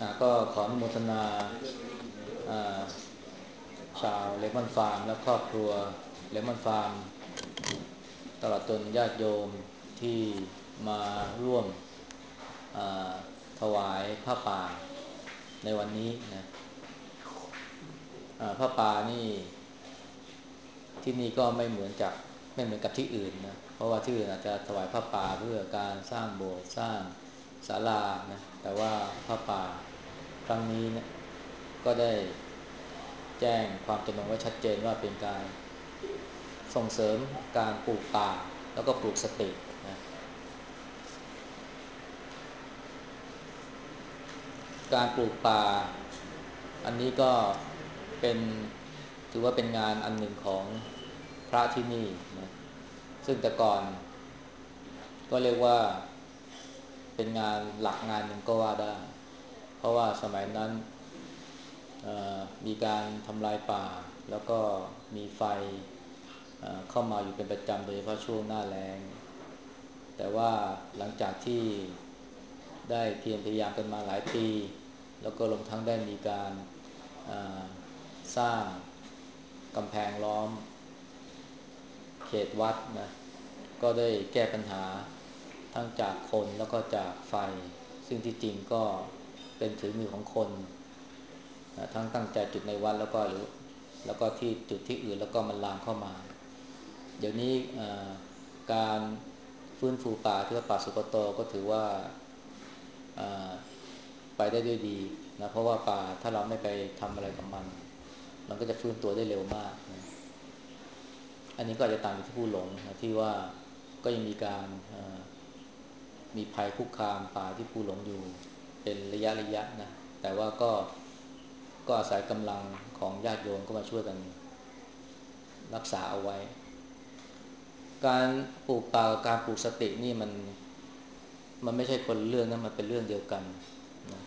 ก็ขออนุโมทนาอ่าชาวเลมอนฟาร์มและครอบครัวเลมอนฟาร์มตลอดจนญาติโยมที่มาร่วมอ่าถวายผ้าป่าในวันนี้นะผ้าป่านี่ที่นี่ก็ไม่เหมือนกับที่อื่นนะเพราะว่าที่อื่นอาจจะถวายผ้าป่าเพื่อการสร้างโบสถ์สร้างศาลานะแต่ว่าผ้าป่าครั้งนี้นะก็ได้แจ้งความจำนงไว้ชัดเจนว่าเป็นการส่งเสริมการปลูกป่าแล้วก็ปลูกสตินะการปลูกป่าอันนี้ก็เป็นถือว่าเป็นงานอันหนึ่งของพระที่นี่นะซึ่งแต่ก่อนก็เรียกว่าเป็นงานหลักงานหนึ่งก็ว่าได้เพราะว่าสมัยนั้นมีการทำลายป่าแล้วก็มีไฟเข้ามาอยู่เป็นประจำโดยเฉพาะช่วงหน้าแล้งแต่ว่าหลังจากที่ได้เพียรพยายามกันมาหลายปีแล้วก็รวมทั้งได้มีการสร้างกำแพงล้อมเขตวัดนะก็ได้แก้ปัญหาทั้งจากคนแล้วก็จากไฟซึ่งที่จริงก็เป็นถือมือของคนทั้งตั้งใจจุดในวัดแล้วก็ที่จุดที่อื่นแล้วก็มันลามเข้ามาเดี๋ยวนี้การฟื้นฟูป่าที่ว่าป่าสุกโตก็ถือว่าไปได้ด้วยดีนะเพราะว่าป่าถ้าเราไม่ไปทำอะไรกับมันก็จะฟื้นตัวได้เร็วมากนะอันนี้ก็อาจจะต่างจากที่ผู้หลงนะที่ว่าก็ยังมีการมีภัยคุกคามป่าที่ผู้หลงอยู่เป็นระยะนะแต่ว่าก็อาศัยกำลังของญาติโยมก็มาช่วยกันรักษาเอาไว้การปลูกป่ากับการปลูกสตินี่มันไม่ใช่คนละเรื่องนะมันเป็นเรื่องเดียวกันนะ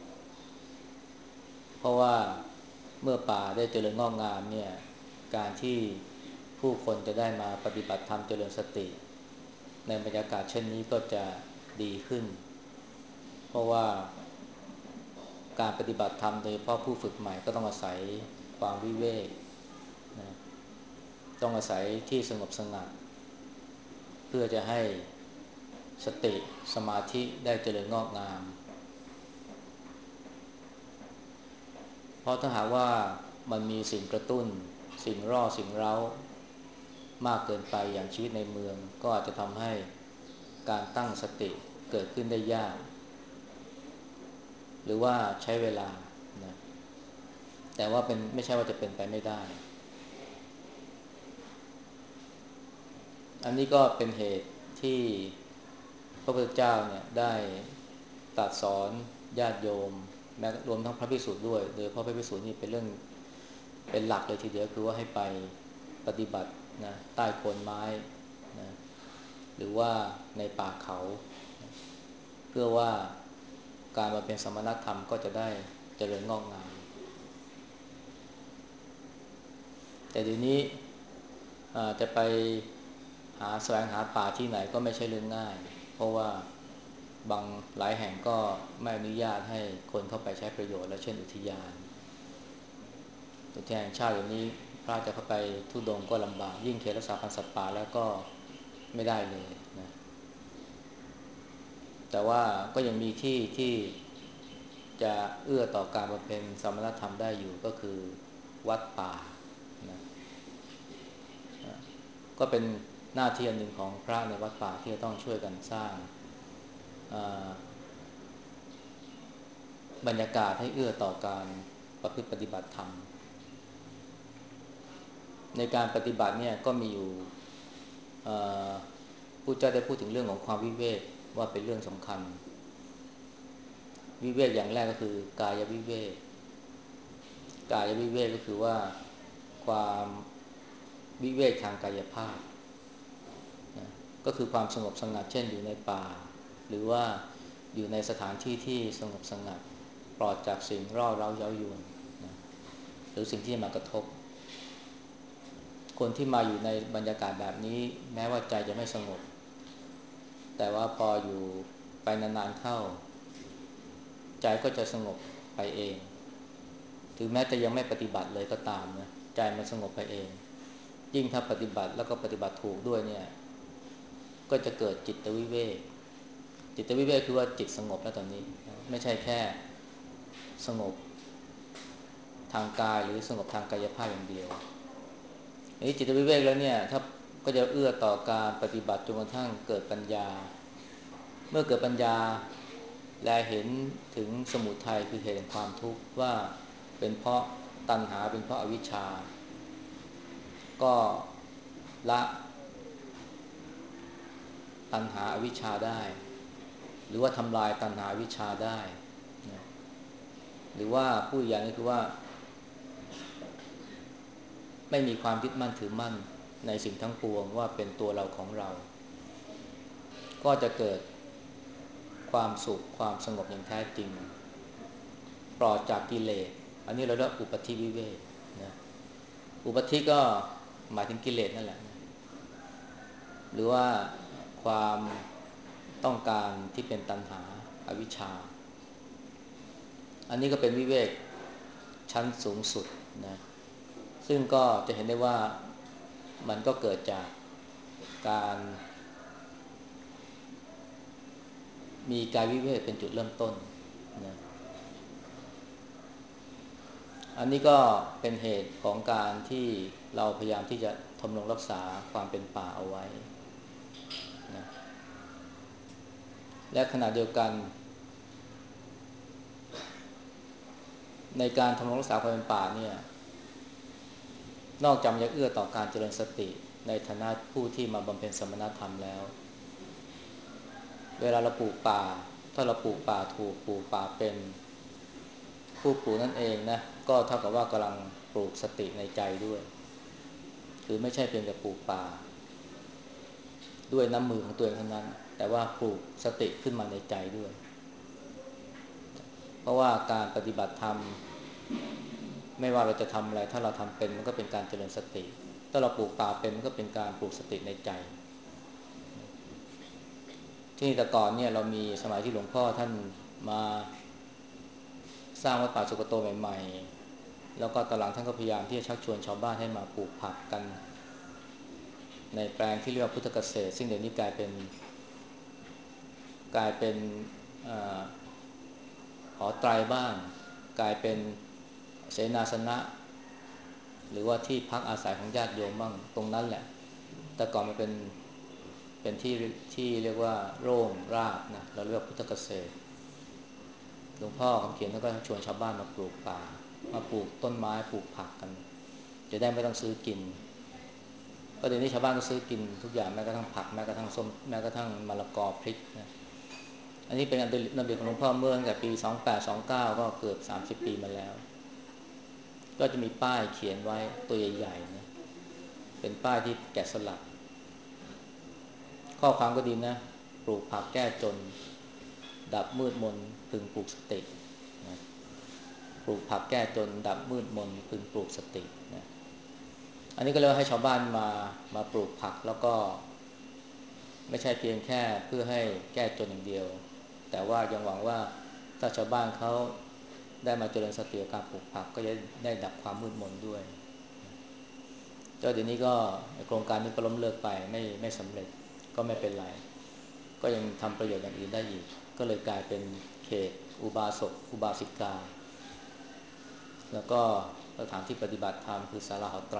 เพราะว่าเมื่อป่าได้เจริญงอกงามเนี่ยการที่ผู้คนจะได้มาปฏิบัติธรรมเจริญสติในบรรยากาศเช่นนี้ก็จะดีขึ้นเพราะว่าการปฏิบัติธรรมโดยเฉพาะผู้ฝึกใหม่ก็ต้องอาศัยความวิเวกนะต้องอาศัยที่สงบสงัดเพื่อจะให้สติสมาธิได้เจริญงอกงามเพราะถ้าหากว่ามันมีสิ่งกระตุ้นสิ่งร่อสิ่งเร้ามากเกินไปอย่างชีวิตในเมืองก็อาจจะทำให้การตั้งสติเกิดขึ้นได้ยากหรือว่าใช้เวลานะแต่ว่าไม่ใช่ว่าจะเป็นไปไม่ได้อันนี้ก็เป็นเหตุที่พระพุทธเจ้าเนี่ยได้ตรัสสอนญาติโยมแม้รวมทั้งพระภิกษุด้วยโดยเพราะพระภิกษุนี่เป็นเรื่องเป็นหลักเลยทีเดียวคือว่าให้ไปปฏิบัตินะใต้โคนไม้นะหรือว่าในป่าเขาเพื่อว่าการมาเป็นสมณธรรมก็จะได้เจริญงอกงามแต่เดี๋ยวนี้จะไปแสวงหาป่าที่ไหนก็ไม่ใช่เรื่องง่ายเพราะว่าหลายแห่งก็ไม่อนุญาตให้คนเข้าไปใช้ประโยชน์และเช่นอุทยานแห่งชาติอย่างนี้พระจะเข้าไปธุดงค์ก็ลำบากยิ่งเขตรักษาพันธุ์สัตว์ป่าแล้วก็ไม่ได้เลยนะแต่ว่าก็ยังมีที่จะเอื้อต่อการบำเพ็ญสมณธรรมได้อยู่ก็คือวัดป่านะก็เป็นหน้าที่อันหนึ่งของพระในวัดป่าที่จะต้องช่วยกันสร้างบรรยากาศให้เอื้อต่อการประพฤติปฏิบัติธรรมในการปฏิบัติเนี่ยก็มีอยู่ผู้เจ้าได้พูดถึงเรื่องของความวิเวกว่าเป็นเรื่องสำคัญวิเวกอย่างแรกก็คือกายวิเวกก็คือว่าความวิเวกทางกายภาพนะก็คือความสงบสงัดเช่นอยู่ในป่าหรือว่าอยู่ในสถานที่ที่สงบสงัดปลอดจากสิ่งร่อเร้าเย้ายวนนะหรือสิ่งที่มากระทบคนที่มาอยู่ในบรรยากาศแบบนี้แม้ว่าใจจะไม่สงบแต่ว่าพออยู่ไปนานๆเข้าใจก็จะสงบไปเองถึงแม้จะยังไม่ปฏิบัติเลยก็ตามนะใจมันสงบไปเองยิ่งถ้าปฏิบัติแล้วก็ปฏิบัติถูกด้วยเนี่ยก็จะเกิดจิตวิเวกจิตวิเวกคือว่าจิตสงบแล้วตอนนี้ไม่ใช่แค่สงบทางกายหรือสงบทางกายภาพอย่างเดียวนี้จิตวิเวกแล้วเนี่ยถ้าก็จะเอื้อต่อการปฏิบัติจนกระทั่งเกิดปัญญาเมื่อเกิดปัญญาและเห็นถึงสมุทัยคือเหตุแห่งความทุกข์ว่าเป็นเพราะตัณหาเป็นเพราะอวิชชาก็ละตัณหาอวิชชาได้หรือว่าทำลายตัณหาอวิชชาได้นะหรือว่าพูดอย่างนี้คือว่าไม่มีความยึดมั่นถือมั่นในสิ่งทั้งปวงว่าเป็นตัวเราของเราก็จะเกิดความสุขความสงบอย่างแท้จริงปลอดจากกิเลสอันนี้เราเรียกอุปธิวิเวกนะอุปธิก็หมายถึงกิเลสนั่นแหละหรือว่าความต้องการที่เป็นตัณหาอวิชชาอันนี้ก็เป็นวิเวกชั้นสูงสุดนะซึ่งก็จะเห็นได้ว่ามันก็เกิดจากการมีกายวิเวกเป็นจุดเริ่มต้นนะอันนี้ก็เป็นเหตุของการที่เราพยายามที่จะทำรงรักษาความเป็นป่าเอาไว้นะและขณะเดียวกันในการทำรงรักษาความเป็นป่าเนี่ยนอกจากจะเอื้อต่อการเจริญสติในฐานะผู้ที่มาบำเพ็ญสมณธรรมแล้วเวลาเราปลูกป่าถ้าเราปลูกป่าถูกปลูกป่าเป็นผู้ปลูกนั่นเองนะก็เท่ากับว่ากำลังปลูกสติในใจด้วยคือไม่ใช่เพียงแต่ปลูกป่าด้วยน้ำมือของตัวเองเท่านั้นแต่ว่าปลูกสติขึ้นมาในใจด้วยเพราะว่าการปฏิบัติธรรมไม่ว่าเราจะทำอะไรถ้าเราทำเป็นมันก็เป็นการเจริญสติถ้าเราปลูกป่าเป็นมันก็เป็นการปลูกสติในใจที่แต่ก่อนเนี่ยเรามีสมัยที่หลวงพ่อท่านมาสร้างวัดป่าสุกโตใหม่ๆแล้วก็ตอนหลังท่านก็พยายามที่จะชักชวนชาวบ้านให้มาปลูกผักกันในแปลงที่เรียกว่าพุทธเกษตรซึ่งเดี๋ยวนี้กลายเป็นหอไตรบ้างกลายเป็นเสนาสนะหรือว่าที่พักอาศัยของญาติโยมบ้างตรงนั้นแหละแต่ก่อนมันเป็นที่เรียกว่าโร่งราบนะเราเรียกว่าพุทธเกษตรหลวงพ่อคำเขียนก็ชวนชาวบ้านมาปลูกป่ามาปลูกต้นไม้ปลูกผักกันจะได้ไม่ต้องซื้อกินก็เดี๋ยวนี้ชาวบ้านก็ซื้อกินทุกอย่างแม้กระทั่งผักแม้กระทั่งส้มแม้กระทั่งมะละกอพริกนะอันนี้เป็นระเบียบของหลวงพ่อเมื่อตั้งแต่ปี2829ก็เกือบ30 ปีมาแล้วก็จะมีป้ายเขียนไว้ตัวใหญ่ๆนะเป็นป้ายที่แกะสลักข้อความก็ดีนะปลูกผักแก้จนดับมืดมนพึงปลูกสตินะปลูกผักแก้จนดับมืดมนพึงปลูกสตินะอันนี้ก็เรียกว่าให้ชาวบ้านมาปลูกผักแล้วก็ไม่ใช่เพียงแค่เพื่อให้แก้จนอย่างเดียวแต่ว่ายังหวังว่าถ้าชาวบ้านเขาได้มาเจริญสติกับการปลูกผักก็จะได้ดับความมืดมนด้วยก็เดี๋ยวนี้ก็โครงการนี้ก็ล้มเลิกไปไม่สำเร็จก็ไม่เป็นไรก็ยังทำประโยชน์อย่างอื่นได้อีกก็เลยกลายเป็นเขตอุบาสกอุบาสิกาแล้วก็สถานที่ปฏิบัติธรรมคือศาลาหอไตร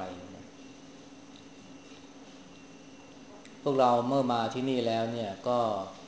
พวกเราเมื่อมาที่นี่แล้วเนี่ยก็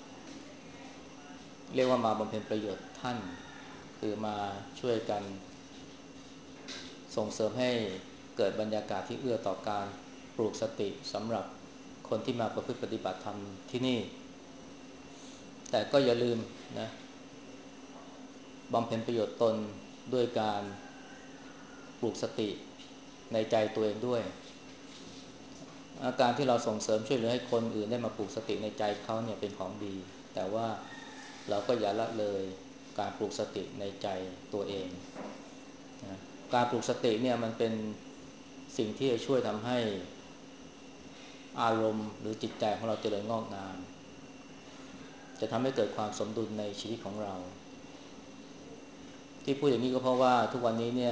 เรียกว่ามาบำเพ็ญประโยชน์ท่านคือมาช่วยกันส่งเสริมให้เกิดบรรยากาศที่เอื้อต่อการปลูกสติสำหรับคนที่มาประพฤติปฏิบัติธรรมที่นี่แต่ก็อย่าลืมนะบำเพ็ญประโยชน์ตนด้วยการปลูกสติในใจตัวเองด้วยอาการที่เราส่งเสริมช่วยเหลือให้คนอื่นได้มาปลูกสติในใจเขาเนี่ยเป็นของดีแต่ว่าเราก็อย่าละเลยการปลูกสติในใจตัวเองนะการปลูกสติเนี่ยมันเป็นสิ่งที่จะช่วยทำให้อารมณ์หรือจิตใจของเราเจริญงอกงามจะทำให้เกิดความสมดุลในชีวิตของเราที่พูดอย่างนี้ก็เพราะว่าทุกวันนี้เนี่ย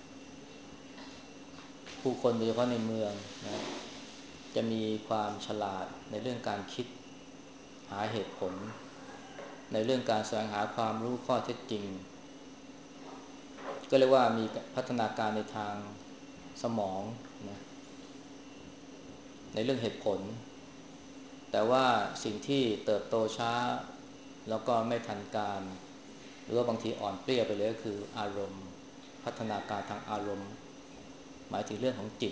ผู้คนโดยเฉพาะในเมืองนะจะมีความฉลาดในเรื่องการคิดหาเหตุผลในเรื่องการแสวงหาความรู้ข้อเท็จจริงก็เรียกว่ามีพัฒนาการในทางสมองนะในเรื่องเหตุผลแต่ว่าสิ่งที่เติบโตช้าแล้วก็ไม่ทันการหรือว่าบางทีอ่อนเปรี้ยไปเลยก็คืออารมณ์พัฒนาการทางอารมณ์หมายถึงเรื่องของจิต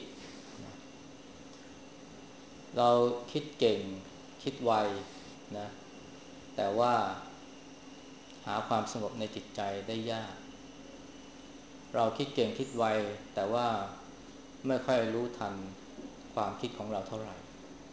เราคิดเก่งคิดไวนะแต่ว่าหาความสงบในจิตใจได้ยากเราคิดเก่งคิดไวแต่ว่าไม่ค่อยรู้ทันความคิดของเราเท่าไหร่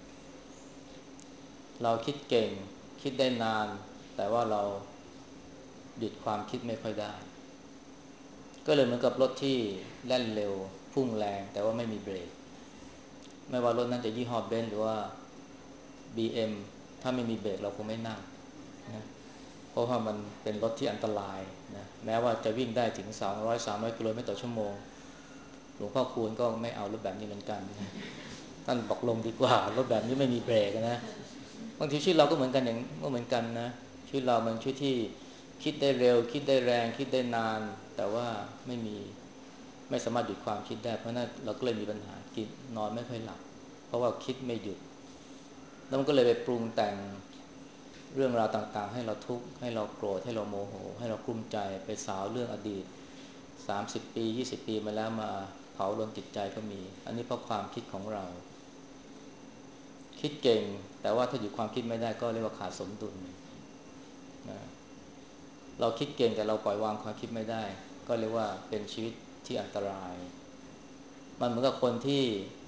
เราคิดเก่งคิดได้นานแต่ว่าเราหยุดความคิดไม่ค่อยได้ก็เลยเหมือนกับรถที่แล่นเร็วพุ่งแรงแต่ว่าไม่มีเบรกไม่ว่ารถนั้นจะยี่ห้อเบนซ์หรือว่า BM ถ้าไม่มีเบรกเราคงไม่นั่งนะเพราะว่ามันเป็นรถที่อันตรายนะแม้ว่าจะวิ่งได้ถึง200-300กิโลเมตรต่อชั่วโมงหลวงพ่อคูณก็ไม่เอารถแบบนี้เหมือนกันท่านบอกลงดีกว่ารถแบบนี้ไม่มีเบรกนะบางทีชีวิตเราก็เหมือนกันอย่างก็เหมือนกันนะชีวิตเรามันชีวิตที่คิดได้เร็วคิดได้แรงคิดได้นานแต่ว่าไม่สามารถหยุดความคิดได้เพราะนั้นเราก็เลยมีปัญหากินนอนไม่ค่อยหลับเพราะว่าคิดไม่หยุดแล้วมันก็เลยไปปรุงแต่งเรื่องราวต่างๆให้เราทุกข์ให้เราโกรธให้เราโมโหให้เรากลุ้มใจไปสาวเรื่องอดีต30ปี20ปีมาแล้วมาเผาลนจิตใจก็มีอันนี้เพราะความคิดของเราคิดเก่งแต่ว่าถ้าหยุดความคิดไม่ได้ก็เรียกว่าขาดสมดุลนะเราคิดเก่งแต่เราปล่อยวางความคิดไม่ได้ก็เรียกว่าเป็นชีวิตที่อันตรายมันเหมือนกับคนที่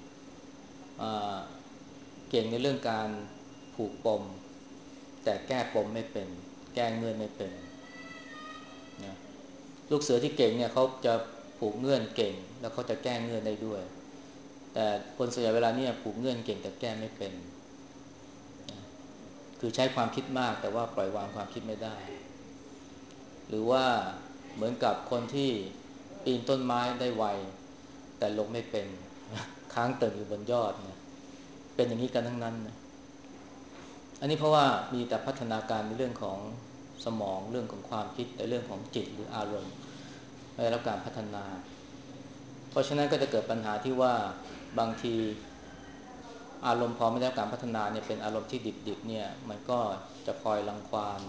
เก่งในเรื่องการผูกปมแต่แก้ปมไม่เป็นแก้เงื่อนไม่เป็นนะลูกเสือที่เก่งเนี่ยเขาจะผูกเงื่อนเก่งแล้วเขาจะแก้เงื่อนได้ด้วยแต่คนส่วนใหญ่เวลาเนี่ยผูกเงื่อนเก่งแต่แก้ไม่เป็นนะคือใช้ความคิดมากแต่ว่าปล่อยวางความคิดไม่ได้หรือว่าเหมือนกับคนที่ปีนต้นไม้ได้ไวแต่ลงไม่เป็นค้างเติ่งอยู่บนยอดนะเป็นอย่างนี้กันทั้งนั้นนะอันนี้เพราะว่ามีแต่พัฒนาการในเรื่องของสมองเรื่องของความคิดในเรื่องของจิตหรืออารมณ์ไม่ได้รับการพัฒนาเพราะฉะนั้นก็จะเกิดปัญหาที่ว่าบางทีอารมณ์พอไม่ได้รับการพัฒนาเนี่ยเป็นอารมณ์ที่ดิบๆเนี่ยมันก็จะคอยรังควาน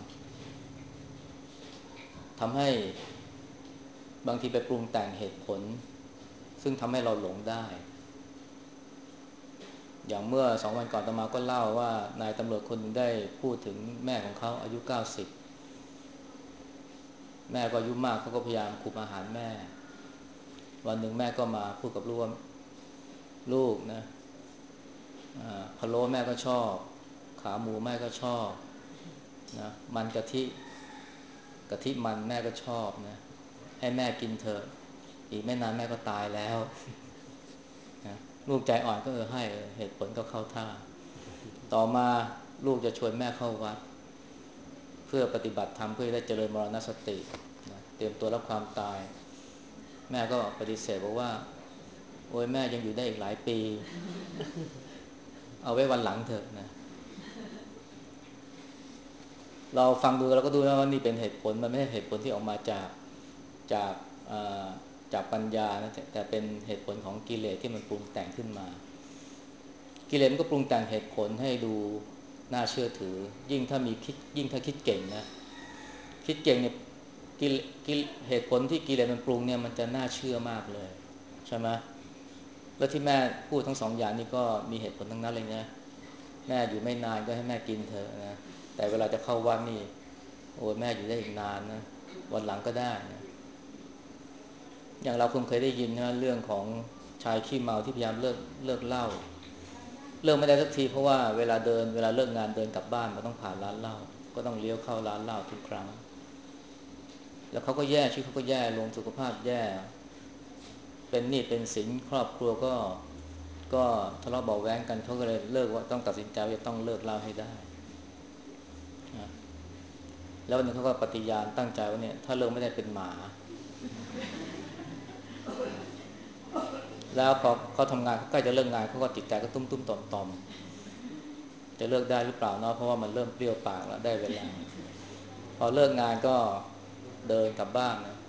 ทำให้บางทีไปปรุงแต่งเหตุผลซึ่งทำให้เราหลงได้อย่างเมื่อ2 วันก่อนอาตมาก็เล่าว่านายตำรวจคนหนึ่งได้พูดถึงแม่ของเขาอายุ90แม่ก็อายุมากเขาก็พยายามคุมอาหารแม่วันหนึ่งแม่ก็มาพูดกับลูกว่าลูกนะพะโล้แม่ก็ชอบขาหมูแม่ก็ชอบนะมันกะทิมันแม่ก็ชอบนะให้แม่กินเถอะอีกไม่นานแม่ก็ตายแล้วนะลูกใจอ่อนก็ให้เหตุผลก็เข้าท่าต่อมาลูกจะชวนแม่เข้าวัดเพื่อปฏิบัติธรรมเพื่อได้เจริญมรณสตินะเตรียมตัวรับความตายแม่ก็ปฏิเสธบอกว่าโอ้ยแม่ยังอยู่ได้อีกหลายปีเอาไว้วันหลังเถอะนะเราฟังดูเราก็ดูแล้วว่านี่เป็นเหตุผลมันไม่ใช่เหตุผลที่ออกมาจากจากปัญญานะแต่เป็นเหตุผลของกิเลสที่มันปรุงแต่งขึ้นมากิเลสมันก็ปรุงแต่งเหตุผลให้ดูน่าเชื่อถือยิ่งถ้าคิดเก่งนะคิดเก่งเนี่ยเหตุผลที่กิเลสมันปรุงเนี่ยมันจะน่าเชื่อมากเลยใช่ไหมแล้วที่แม่พูดทั้งสองอย่างนี้ก็มีเหตุผลทั้งนั้นเลยนะแม่อยู่ไม่นานก็ให้แม่กินเถอะนะแต่เวลาจะเข้าวัดนี่โอ้ยแม่อยู่ได้อีกนานนะวันหลังก็ได้นะอย่างเราคงเคยได้ยินนะเรื่องของชายขี้เมาที่พยายามเลิกเหล้าเลิกไม่ได้สักทีเพราะว่าเวลาเลิกงานเดินกลับบ้านมันต้องผ่านร้านเหล้าก็ต้องเลี้ยวเข้าร้านเหล้าทุกครั้งแล้วเขาก็แย่ชีวิตเขาก็แย่ลงสุขภาพแย่เป็นหนี้เป็นสินครอบครัวก็ทะเลาะเบาะแว้งกันเขาก็เลยเลิกว่าต้องตัดสินใจว่าจะต้องเลิกเหล้าให้ได้นะแล้ววันหนึ่งเขาก็ปฏิญาณตั้งใจว่าเนี่ยถ้าเลิกไม่ได้เป็นหมาแล้วพอเขาทำงานเขาใกล้จะเลิกงานเขาก็จิตใจก็ตุ้มตุ้มต่อมต่อมจะเลิกได้หรือเปล่าเนาะเพราะว่ามันเริ่มเปรี้ยวปากแล้วได้เวลาพอเลิกงานก็เดินกลับบ้านนะ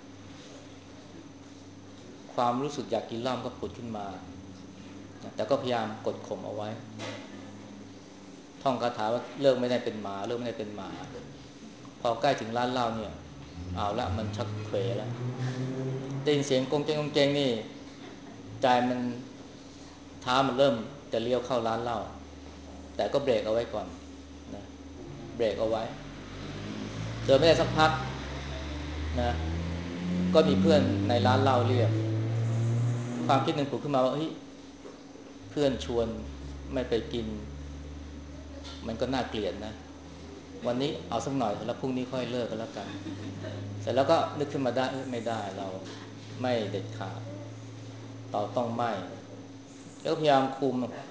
ความรู้สึกอยากกินเหล้าก็ผุดขึ้นมาแต่ก็พยายามกดข่มเอาไว้ท่องคาถาว่าเลิกไม่ได้เป็นหมาเลิกไม่ได้เป็นหมาพอใกล้ถึงร้านเหล้าเนี่ยเอาละมันชักเขวแล้วได้ยินเสียงกงเจงกงเจงนี่ใจมันเท้ามันเริ่มจะเลี้ยวเข้าร้านเหล้าแต่ก็เบรกเอาไว้ก่อนนะเบรกเอาไว้เดินไม่ได้สักพักนะก็มีเพื่อนในร้านเหล้าเรียกความคิดหนึ่งผุดขึ้นมาว่าเฮ้ยเพื่อนชวนไม่ไปกินมันก็น่าเกลียดนะวันนี้เอาสักหน่อยแล้วพรุ่งนี้ค่อยเลิกกันแล้วกันเสร็จแล้วก็นึกขึ้นมาได้ไม่ได้เราไม่เด็ดขาดเราต้องไม่แล้วก็พยายามคุม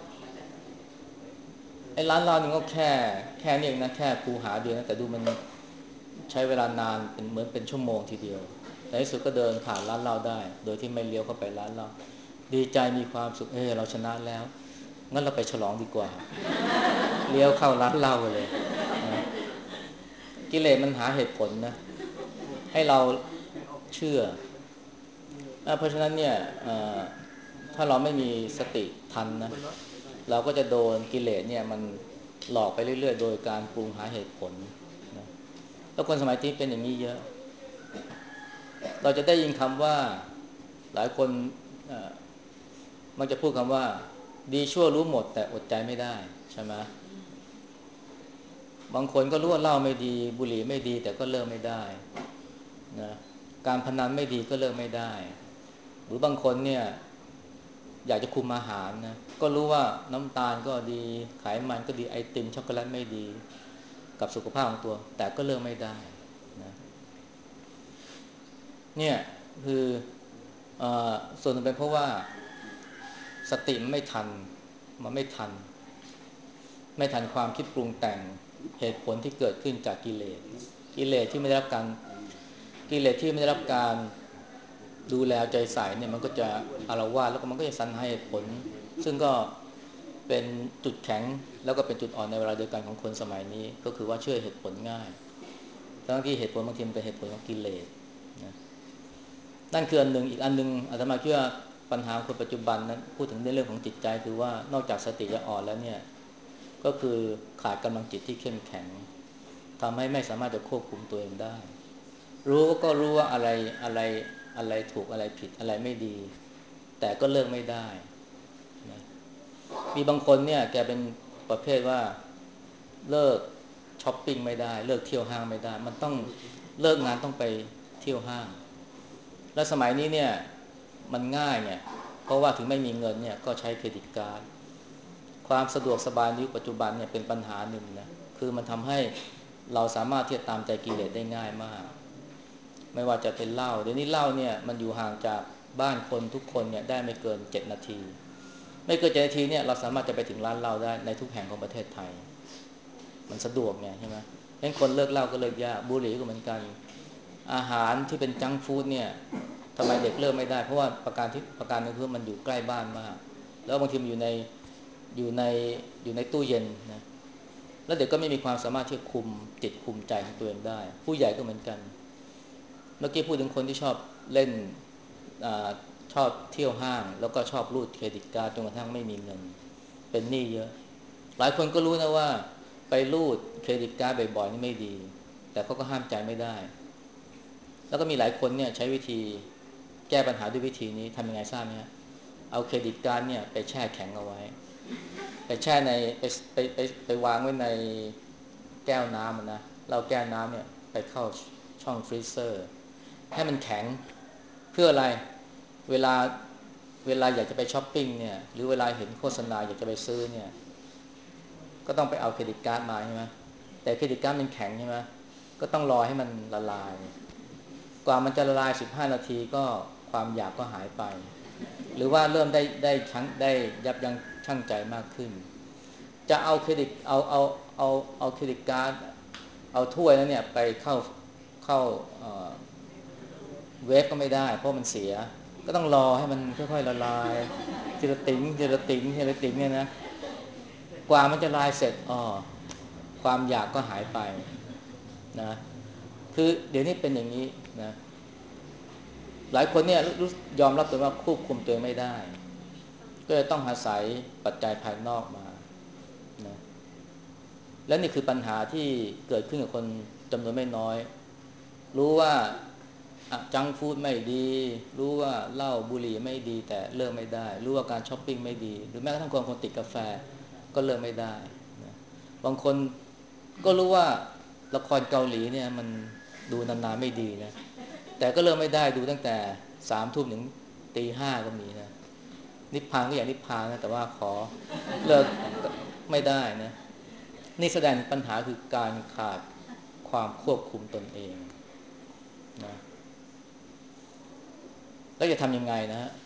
ไอ้ร้านเรานี่ก็แค่นี้เองนะแค่คูหาเดียวนะแต่ดูมันใช้เวลานานเป็นเหมือนเป็นชั่วโมงทีเดียวในที่สุดก็เดินผ่านร้านเราได้โดยที่ไม่เลี้ยวเข้าไปร้านเราดีใจมีความสุขเราชนะแล้วงั้นเราไปฉลองดีกว่าเลี้ยวเข้าร้านเหล้าเลยนะกิเลสมันหาเหตุผลนะให้เราเชื่อเพราะฉะนั้นเนี่ยถ้าเราไม่มีสติทันนะเราก็จะโดนกิเลสเนี่ยมันหลอกไปเรื่อยๆโดยการปรุงหาเหตุผลนะแล้วคนสมัยนี้เป็นอย่างนี้เยอะเราจะได้ยินคำว่าหลายคนมักจะพูดคำว่าดีชั่วรู้หมดแต่อดใจไม่ได้ใช่ไหมบางคนก็รู้ว่าเหล้าไม่ดีบุหรี่ไม่ดีแต่ก็เลิกไม่ได้นะการพนันไม่ดีก็เลิกไม่ได้หรือบางคนเนี่ยอยากจะคุมอาหารนะก็รู้ว่าน้ำตาลก็ดีไขมันก็ดีไอติมช็อกโกแลตไม่ดีกับสุขภาพของตัวแต่ก็เลิกไม่ได้นะเนี่ยคือส่วนหนึ่งเป็นเพราะว่าสติมันไม่ทันมันไม่ทันความคิดปรุงแต่งเหตุผลที่เกิดขึ้นจากกิเลสที่ไม่ได้รับการกิเลสที่ไม่ได้รับการดูแลใจใส่เนี่ยมันก็จะอาละวาดแล้วก็มันก็จะสรรหาเหตุผลซึ่งก็เป็นจุดแข็งแล้วก็เป็นจุดอ่อนในเวลาเดียวกันของคนสมัยนี้ก็คือว่าเชื่อเหตุผลง่ายทั้งที่เหตุผลบางทีมันเป็นเหตุผลของกิเลสนะนั่นคืออันหนึ่งอีกอันหนึ่งอาตมาคิดว่าปัญหาคนปัจจุบันนั้นพูดถึงในเรื่องของจิตใจคือว่านอกจากสติจะอ่อนแล้วเนี่ยก็คือขาดกำลังจิตที่เข้มแข็งทำให้ไม่สามารถจะควบคุมตัวเองได้รู้ก็รู้ว่าอะไรถูกอะไรผิดอะไรไม่ดีแต่ก็เลิกไม่ได้นะมีบางคนเนี่ยแกเป็นประเภทว่าเลิกช้อปปิ้งไม่ได้เลิกเที่ยวห้างไม่ได้มันต้องเลิกงานต้องไปเที่ยวห้างแล้วสมัยนี้เนี่ยมันง่ายเนี่ยเพราะว่าถึงไม่มีเงินเนี่ยก็ใช้เครดิตการ์ดความสะดวกสบายในยุคปัจจุบันเนี่ยเป็นปัญหาหนึ่งนะคือมันทำให้เราสามารถที่จะตามใจกิเลสได้ง่ายมากไม่ว่าจะเป็นเหล้าเดี๋ยวนี้เหล้าเนี่ยมันอยู่ห่างจากบ้านคนทุกคนเนี่ยได้ไม่เกิน7 นาทีไม่เกิน7 นาทีเนี่ยเราสามารถจะไปถึงร้านเหล้าได้ในทุกแห่งของประเทศไทยมันสะดวกไงใช่ไหมเพราะฉะนั้นคนเลิกเหล้าก็เลิกยากบุหรี่ก็เหมือนกันอาหารที่เป็นจังก์ฟู้ดเนี่ยทำไมเด็กเลิกไม่ได้เพราะว่าประการนึงคือมันอยู่ใกล้บ้านมากแล้วบางทีมันอยู่ในอยู่ในตู้เย็นนะแล้วเด็กก็ไม่มีความสามารถที่จะคุมจิตคุมใจของตัวเองได้ผู้ใหญ่ก็เหมือนกันเมื่อกี้พูดถึงคนที่ชอบเล่นอาชอบเที่ยวห้างแล้วก็ชอบรูดเครดิตการ์ดจนกระทั่งไม่มีเงินเป็นหนี้เยอะหลายคนก็รู้นะว่าไปรูดเครดิตการ์ดบ่อยๆนี่ไม่ดีแต่เขาก็ห้ามใจไม่ได้แล้วก็มีหลายคนเนี่ยใช้วิธีแก้ปัญหาด้วยวิธีนี้ทำยังไงทราบไหมฮะเอาเครดิตการ์ดเนี่ยไปแช่แข็งเอาไว้ไปแช่ในไปวางไว้ในแก้วน้ำนะเราแก้วน้ำเนี่ยไปเข้าช่องฟรีเซอร์ให้มันแข็งเพื่ออะไรเวลาเวลาอยากจะไปช้อปปิ้งเนี่ยหรือเวลาเห็นโฆษณาอยากจะไปซื้อเนี่ยก็ต้องไปเอาเครดิตการ์ดมาใช่ไหมแต่เครดิตการ์ดมันแข็งใช่ไหมก็ต้องรอให้มันละลายกว่ามันจะละลาย15 นาทีก็ความอยากก็หายไปหรือว่าเริ่มได้ยับยั้งชั่งใจมากขึ้นจะเอาเครดิตเอาเครดิตการ์ดเอาถ้วยนั้นเนี่ยไปเข้าเวฟก็ไม่ได้เพราะมันเสียก็ต้องรอให้มันค่อยๆละลายทีละติ๋งทีละติ๋งทีละติ๋งเนี่ยนะกว่ามันจะละลายเสร็จความอยากก็หายไปนะคือเดี๋ยวนี้เป็นอย่างนี้นะหลายคนเนี่ยรู้ยอมรับตัวว่าควบคุมตัวเองไม่ได้ก็เลยต้องอาศัยปัจจัยภายนอกมานะและนี่คือปัญหาที่เกิดขึ้นกับคนจำนวนไม่น้อยรู้ว่าจังก์ฟู้ดไม่ดีรู้ว่าเหล้าบุหรี่ไม่ดีแต่เลิกไม่ได้รู้ว่าการช้อปปิ้งไม่ดีหรือแม้กระทั่งคนติดกาแฟก็เลิกไม่ได้นะบางคนก็รู้ว่าละครเกาหลีเนี่ยมันดูนานๆไม่ดีนะแต่ก็เลิกไม่ได้ดูตั้งแต่3 ทุ่มถึงตี 5ก็มีนะนิพพานก็อย่างนิพพานนะแต่ว่าขอเลิกไม่ได้นะนี่แสดงปัญหาคือการขาดความควบคุมตนเองนะแล้วจะทำยังไงนะฮะ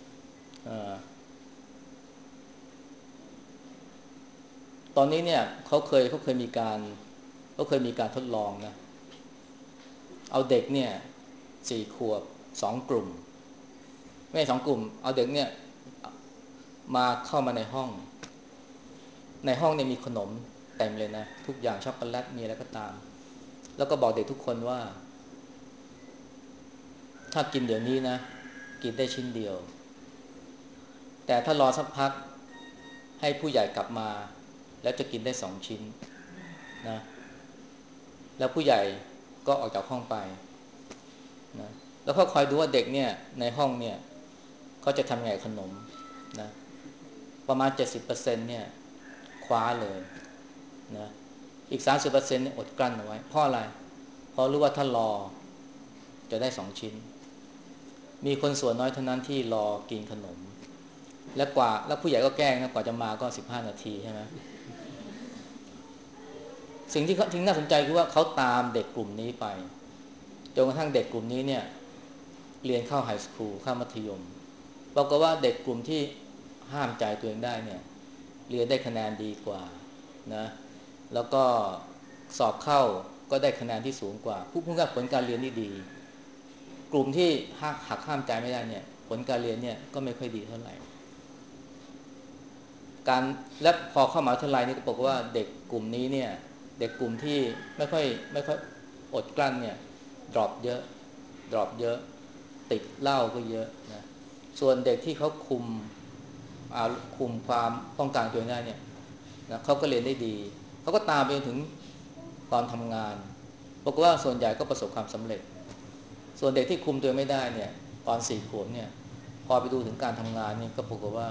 ตอนนี้เนี่ยเขาเคยมีการทดลองนะเอาเด็กเนี่ย4 ขวบ2 กลุ่มไม่ใช่2 กลุ่มเอาเด็กเนี่ยมาเข้ามาในห้องเนี่ยมีขนมเต็มเลยนะทุกอย่างช็อกโกแลตมีอะไรก็ตามแล้วก็บอกเด็กทุกคนว่าถ้ากินเดี๋ยวนี้นะกินได้ชิ้นเดียวแต่ถ้ารอสักพักให้ผู้ใหญ่กลับมาแล้วจะกินได้2 ชิ้นนะแล้วผู้ใหญ่ก็ออกจากห้องไปนะแล้วก็คอยดูว่าเด็กเนี่ยในห้องเนี่ยเขาจะทำไงขนมนะประมาณ70%เนี่ยคว้าเลยนะอีก30%เนี่ยอดกลั้นเอาไว้เพราะอะไรเพราะรู้ว่าถ้ารอจะได้2 ชิ้นมีคนส่วนน้อยเท่านั้นที่รอกินขนมแล้วผู้ใหญ่ก็แกล้งนะกว่าจะมาก็15 นาทีใช่ไหมสิ่งที่น่าสนใจคือว่าเขาตามเด็กกลุ่มนี้ไปจนกระทั่งเด็กกลุ่มนี้เนี่ยเรียนเข้าไฮสคูลเข้ามัธยมบอกว่าเด็กกลุ่มที่ห้ามใจตัวเองได้เนี่ยเรียนได้คะแนนดีกว่านะแล้วก็สอบเข้าก็ได้คะแนนที่สูงกว่าผู้กับผลการเรียนนี่ดีกลุ่มที่หักห้ามใจไม่ได้เนี่ยผลการเรียนเนี่ยก็ไม่ค่อยดีเท่าไหร่และพอเข้ามหาวิทยาลัยนี่ก็บอกว่าเด็กกลุ่มนี้เนี่ยเด็กกลุ่มที่ไม่ค่อยอดกลั้นเนี่ยดรอปเยอะติดเหล้าก็เยอะนะส่วนเด็กที่เขาคุมความต้องการตัวเองได้เนี่ยนะเขาก็เรียนได้ดีเขาก็ตามไปถึงตอนทำงานบอกว่าส่วนใหญ่ก็ประสบความสำเร็จส่วนเด็กที่คุมตัวไม่ได้เนี่ยตอน4 ขวบเนี่ยพอไปดูถึงการทำงานนี่ก็ปรากฏว่า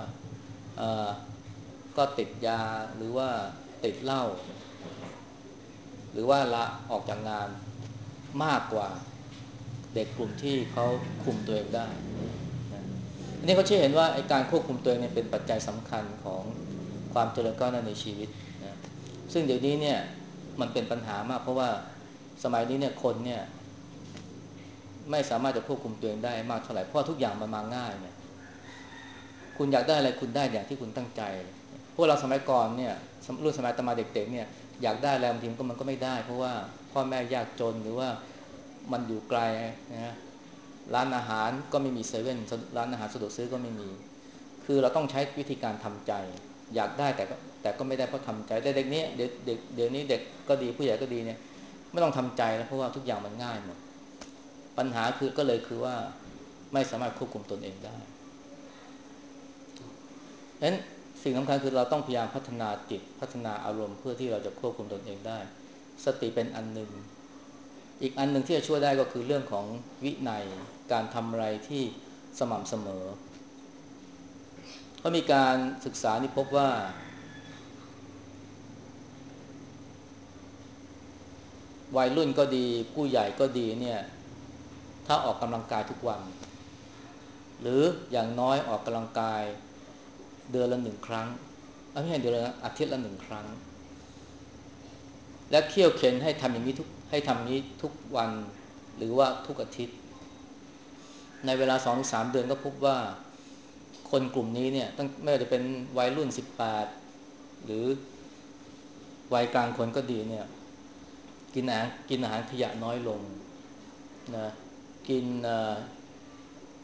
ก็ติดยาหรือว่าติดเหล้าหรือว่าละออกจากงานมากกว่าเด็กกลุ่มที่เขาคุมตัวเองได้นะอันนี้เขาชี้เห็นว่าไอ้การควบคุมตัวเองเนี่ยเป็นปัจจัยสำคัญของความเจริญก้าวหน้าในชีวิตนะซึ่งเดี๋ยวนี้เนี่ยมันเป็นปัญหามากเพราะว่าสมัยนี้เนี่ยคนเนี่ยไม่สามารถจะควบคุมตัวเองได้มากเท่าไหร่เพราะทุกอย่างมันมาง่ายเนี่ยคุณอยากได้อะไรคุณได้อย่างที่คุณตั้งใจพวกเราสมัยก่อนเนี่ยรุ่นสมัยตมาเด็กๆเนี่ยอยากได้แล้วบางทีมันก็ไม่ได้เพราะว่าพ่อแม่ยากจนหรือว่ามันอยู่ไกลนะร้านอาหารก็ไม่มีเซเว่นร้านอาหารสะดวกซื้อก็ไม่มีคือเราต้องใช้วิธีการทำใจอยากได้แต่ก็ไม่ได้เพราะทำใจแต่เด็กนี้เดี๋ยวนี้เด็กก็ดีผู้ใหญ่ก็ดีเนี่ยไม่ต้องทำใจแล้วเพราะว่าทุกอย่างมันง่ายหมดปัญหาคือว่าไม่สามารถควบคุมตนเองได้ฉะนั้นสิ่งสำคัญคือเราต้องพยายามพัฒนาจิตพัฒนาอารมณ์เพื่อที่เราจะควบคุมตนเองได้สติเป็นอันหนึ่งอีกอันหนึ่งที่จะช่วยได้ก็คือเรื่องของวินัยการทำอะไรที่สม่ำเสมอเขามีการศึกษานี่พบว่าวัยรุ่นก็ดีผู้ใหญ่ก็ดีเนี่ยถ้าออกกำลังกายทุกวันหรืออย่างน้อยออกกำลังกายเดือนละ1 ครั้งไม่ใช่เดือนละอาทิตย์ละ1 ครั้งและเคี่ยวเข็นให้ทำนี้ทุกวันหรือว่าทุกอาทิตย์ในเวลา2-3 เดือนก็พบว่าคนกลุ่มนี้เนี่ยไม่ว่าจะเป็นวัยรุ่น18หรือวัยกลางคนก็ดีเนี่ยกินอาหารขยะน้อยลงนะกิน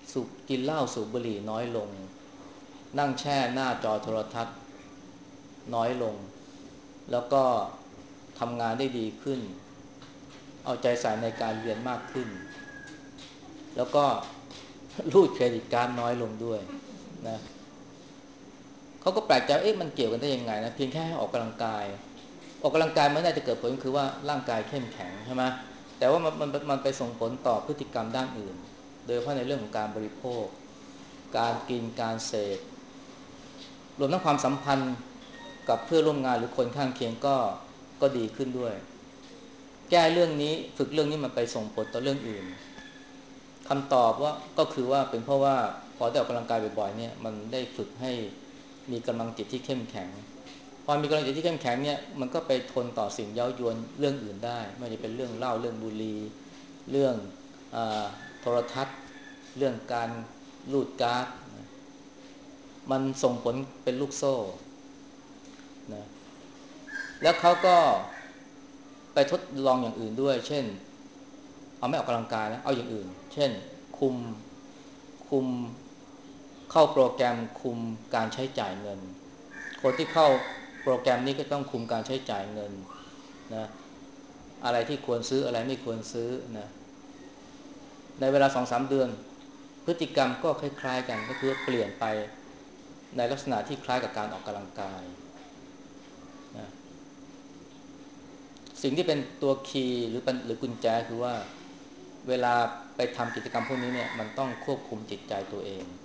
กินเหล้าสูบบุหรี่น้อยลงนั่งแช่หน้าจอโทรทัศน์น้อยลงแล้วก็ทำงานได้ดีขึ้นเอาใจใส่ในการเรียนมากขึ้นแล้วก็รูดเครดิตการ์ดน้อยลงด้วยนะเขาก็แปลกใจเอ๊ะมันเกี่ยวกันได้ยังไงนะเพียงแค่ให้ออกกำลังกายมันน่าจะเกิดผลคือว่าร่างกายเข้มแข็งใช่ไหมแต่ว่ามันไปส่งผลต่อพฤติกรรมด้านอื่นโดยเฉพาะในเรื่องของการบริโภคการกินการเสพรวมทั้งความสัมพันธ์กับเพื่อนร่วมงานหรือคนข้างเคียงก็ดีขึ้นด้วยแก้เรื่องนี้ฝึกเรื่องนี้มันไปส่งผลต่อเรื่องอื่นคำตอบว่าก็คือว่าเป็นเพราะว่าพอได้ออกกำลังกายบ่อยๆเนี่ยมันได้ฝึกให้มีกำลังจิตที่เข้มแข็งพอมีกำลังจิตที่เข้มแข็งเนี่ยมันก็ไปทนต่อสิ่งเย้ายวนเรื่องอื่นได้ไม่ว่าจะเป็นเรื่องเหล้าเรื่องบุหรี่เรื่องโทรทัศน์เรื่องการลูดการ์ดมันส่งผลเป็นลูกโซ่นะแล้วเขาก็ไปทดลองอย่างอื่นด้วยเช่นเอาไม่ออกกำลังกายแล้วเอาอย่างอื่นเช่นคุมคุมเข้าโปรแกรมคุมการใช้จ่ายเงินคนที่เข้าโปรแกรมนี้ก็ต้องคุมการใช้จ่ายเงินนะอะไรที่ควรซื้ออะไรไม่ควรซื้อนะในเวลา 2-3 เดือนพฤติกรรมก็คล้ายๆกันก็คือเปลี่ยนไปในลักษณะที่คล้ายกับการออกกำลังกายนะสิ่งที่เป็นตัวคีย์หรือกุญแจคือว่าเวลาไปทำกิจกรรมพวกนี้เนี่ยมันต้องควบคุมจิตใจตัวเอง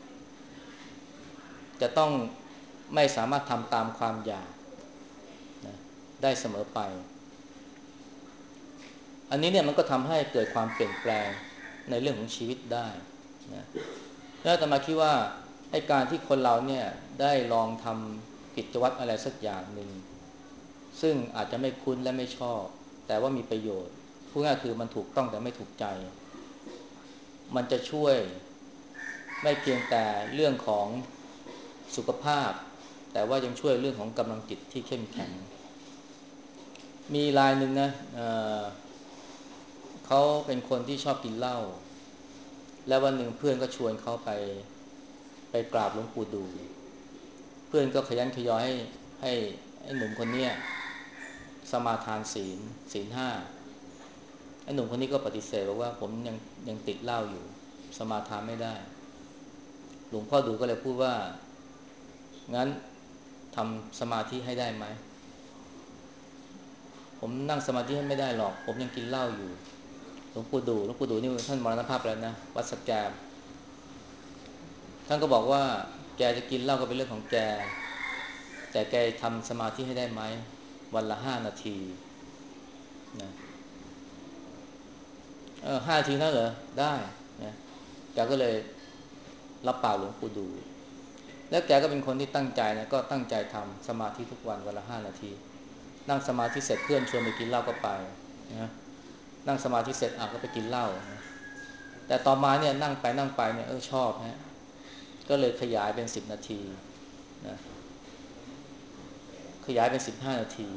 จะต้องไม่สามารถทำตามความอยากนะได้เสมอไปอันนี้เนี่ยมันก็ทำให้เกิดความเปลี่ยนแปลงในเรื่องของชีวิตได้นะแล้วอาตมาคิดว่าให้การที่คนเราเนี่ยได้ลองทำกิจวัตรอะไรสักอย่างหนึ่งซึ่งอาจจะไม่คุ้นและไม่ชอบแต่ว่ามีประโยชน์พูดง่ายคือมันถูกต้องแต่ไม่ถูกใจมันจะช่วยไม่เพียงแต่เรื่องของสุขภาพแต่ว่ายังช่วยเรื่องของกำลังจิตที่เข้มแข็งมีรายหนึ่งนะเขาเป็นคนที่ชอบกินเหล้าแล้ววันหนึ่งเพื่อนก็ชวนเขาไปกราบหลวงปู่ดูเพื่อนก็ขยันขยอให้ไอ้หนุ่มคนเนี้ยสมาทานศีลห้าไอ้หนุ่มคนนี้ก็ปฏิเสธบอกว่าผมยังติดเหล้าอยู่สมาทานไม่ได้หลวงพ่อดูก็เลยพูดว่างั้นทำสมาธิให้ได้ไหมผมนั่งสมาธิให้ไม่ได้หรอกผมยังกินเหล้าอยู่หลวงปู่ดูนี่ท่านมรณภาพแล้วนะวัดสแกมท่านก็บอกว่าแกจะกินเหล้าก็เป็นเรื่องของแกแต่แกทำสมาธิให้ได้ไหมวันละ5 นาทีนะ5 นาทีนั่นเหรอได้นะแกก็เลยรับปากหลวงปู่ดูแล้วแกก็เป็นคนที่ตั้งใจนะก็ตั้งใจทำสมาธิทุกวันละ5 นาทีนั่งสมาธิเสร็จเพื่อนชวนไปกินเหล้าก็ไปนะนั่งสมาธิเสร็จก็ไปกินเหล้านะแต่ต่อมาเนี่ยนั่งไปเนี่ยชอบนะก็เลยขยายเป็น10 นาทีนะขยายเป็น15 นาที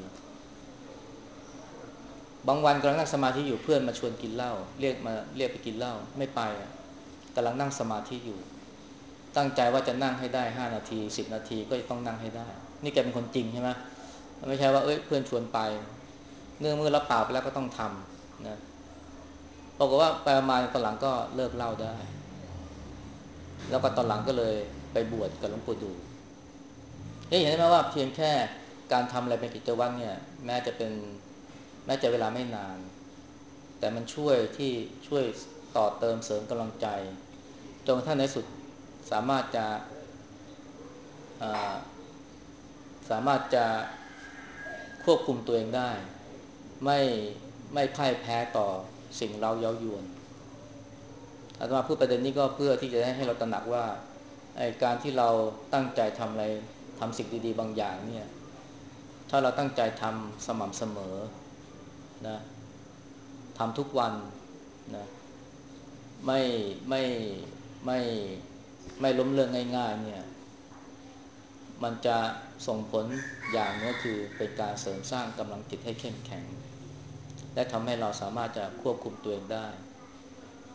บางวันกำลังนั่งสมาธิอยู่เพื่อนมาชวนกินเหล้าเรียกไปกินเหล้าไม่ไปกำลังนั่งสมาธิอยู่ตั้งใจว่าจะนั่งให้ได้5 นาที10 นาทีก็จะต้องนั่งให้ได้นี่แกเป็นคนจริงใช่ไหมไม่ใช่ว่าเพื่อนชวนไปเมื่อรับปากไปแล้วก็ต้องทำนะบอกว่าไปมาตอนหลังก็เลิกเหล้าได้แล้วก็ตอนหลังก็เลยไปบวชกับหลวงปู่ดูเห็นไหมว่าเพียงแค่การทำอะไรเป็นกิจวัตรเนี่ยแม้จะเวลาไม่นานแต่มันช่วยต่อเติมเสริมกำลังใจจนกระทั่งในสุดสามารถจะเอ่อสามารถจะควบคุมตัวเองได้ไม่ไม่พ่ายแพ้ต่อสิ่งเร้าเย้ายวนอาตมาพูดประเด็นนี้ก็เพื่อที่จะให้เราตระหนักว่าการที่เราตั้งใจทำอะไรทำสิ่งดีๆบางอย่างเนี่ยถ้าเราตั้งใจทำสม่ำเสมอนะทำทุกวันนะไม่ไม่ไม่ไม่ล้มเลิกง่ายๆเนี่ยมันจะส่งผลอย่างนึงก็คือเป็นการเสริมสร้างกำลังจิตให้เข้มแข็งและทำให้เราสามารถจะควบคุมตัวเองได้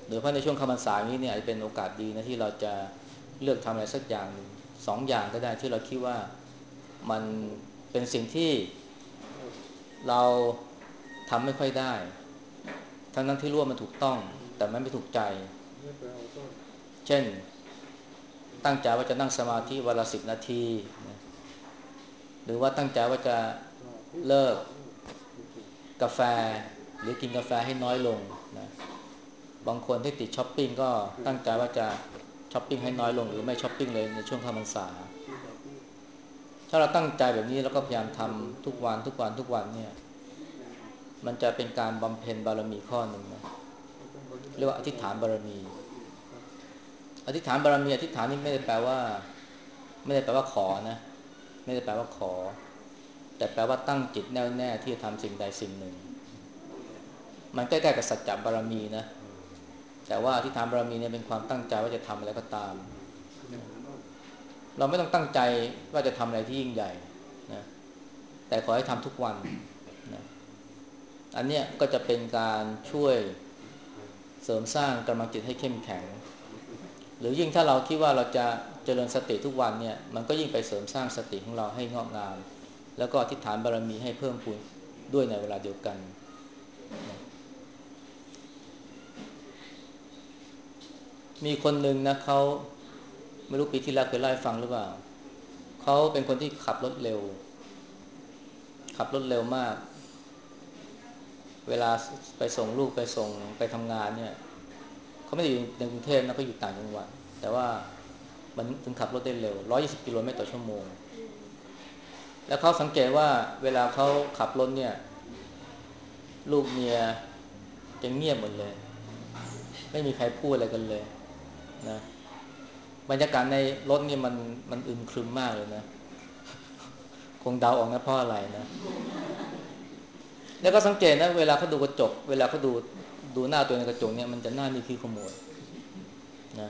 โดยเฉพาะในช่วงเข้าพรรษานี้เนี่ยอาจจะเป็นโอกาสดีนะที่เราจะเลือกทำอะไรสักอย่างหนึ่งสองอย่างก็ได้ที่เราคิดว่ามันเป็นสิ่งที่เราทำไม่ค่อยได้ทั้งนั้นที่รู้ว่ามันถูกต้องแต่มันไม่ถูกใจเช่นตั้งใจว่าจะนั่งสมาธิวันละ10 นาทีนะหรือว่าตั้งใจว่าจะเลิกกาแฟหรือกินกาแฟให้น้อยลงนะบางคนที่ติดช้อปปิ้งก็ตั้งใจว่าจะช้อปปิ้งให้น้อยลงหรือไม่ช้อปปิ้งเลยในช่วงเข้าพรรษาถ้าเราตั้งใจแบบนี้แล้วก็พยายามทำทุกวันทุกวันทุกวันเนี่ยมันจะเป็นการบำเพ็ญบารมีข้อหนึ่งนะเรียกว่าอธิษฐานบารมีอธิษฐานบารมีอธิษฐานนี่ไม่ได้แปลว่าขอนะไม่ได้แปลว่าขอแต่แปลว่าตั้งจิตแน่วแน่ที่จะทำสิ่งใดสิ่งหนึ่งมันใกล้ๆกับสัจจะบารมีนะแต่ว่าอธิษฐานบารมีเนี่ยเป็นความตั้งใจว่าจะทำอะไรก็ตามเราไม่ต้องตั้งใจว่าจะทำอะไรที่ยิ่งใหญ่นะแต่ขอให้ทำทุกวันนะอันเนี้ยก็จะเป็นการช่วยเสริมสร้างกำลังจิตให้เข้มแข็งหรือยิ่งถ้าเราคิดว่าเราจะเจริญสติทุกวันเนี่ยมันก็ยิ่งไปเสริมสร้างสติของเราให้งอกงามแล้วก็อธิษฐานบารมีให้เพิ่มพูนด้วยในเวลาเดียวกันมีคนหนึ่งนะเขาไม่รู้ปีที่แล้วเคยเล่าให้ฟังหรือเปล่าเขาเป็นคนที่ขับรถเร็วมากเวลาไปส่งลูกไปทำงานเนี่ยเขาไม่ได้อยู่ในกรุงเทพนะเขาอยู่ต่างจังหวัดแต่ว่ามันถึงขับรถได้เร็ว120 กิโลเมตรต่อชั่วโมงแล้วเขาสังเกตว่าเวลาเขาขับรถเนี่ยลูกเมียจะเงียบหมดเลยไม่มีใครพูดอะไรกันเลยนะบรรยากาศในรถนี่มันอึมครึมมากเลยนะคงเดาออกนะเพราะอะไรนะแล้วก็สังเกตนะเวลาเขาดูกระจกเวลาเขาดูหน้าตัวในกระจกเนี่ยมันจะหน้ามีขี้ขโมยนะ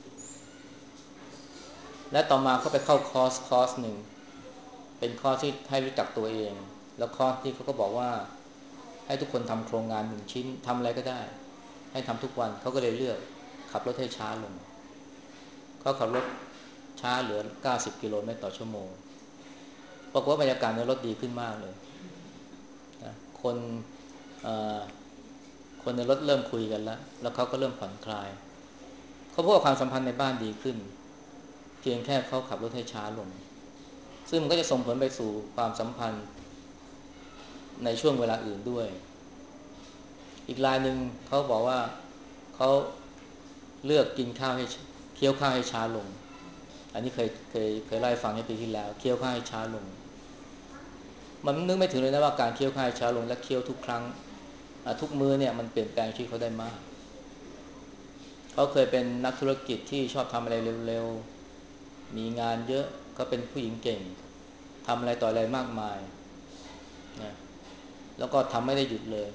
และต่อมาเขาไปเข้าคอร์สหนึ่งเป็นคอร์สที่ให้รู้จักตัวเองแล้วคอร์สที่เขาก็บอกว่าให้ทุกคนทำโครงงาน1 ชิ้นทำอะไรก็ได้ให้ทำทุกวันเขาก็เลยเลือกขับรถให้ช้าลงเขาขับรถช้าเหลือ90 กิโลเมตรต่อชั่วโมงปรากฏว่าบรรยากาศในรถดีขึ้นมากเลยนะเอ่อคนในรถเริ่มคุยกันแล้วเขาก็เริ่มผ่อนคลายเขาพบว่าความสัมพันธ์ในบ้านดีขึ้นเพียงแค่เขาขับรถให้ช้าลงซึ่งมันก็จะส่งผลไปสู่ความสัมพันธ์ในช่วงเวลาอื่นด้วยอีกรายหนึ่งเขาบอกว่าเขาเลือกกินข้าวให้เคี้ยวข้าวให้ช้าลงอันนี้เคยเล่าให้ฟังในปีที่แล้วเคี้ยวข้าวให้ช้าลงมันนึกไม่ถึงเลยนะว่าการเคี้ยวข้าวให้ช้าลงและเคี้ยวทุกครั้งทุกมื้อเนี่ยมันเปลี่ยนแปลงชีวิตเขาได้มากเขาเคยเป็นนักธุรกิจที่ชอบทำอะไรเร็วๆมีงานเยอะเขาเป็นผู้หญิงเก่งทำอะไรต่ออะไรมากมายนะแล้วก็ทำไม่ได้หยุดเลย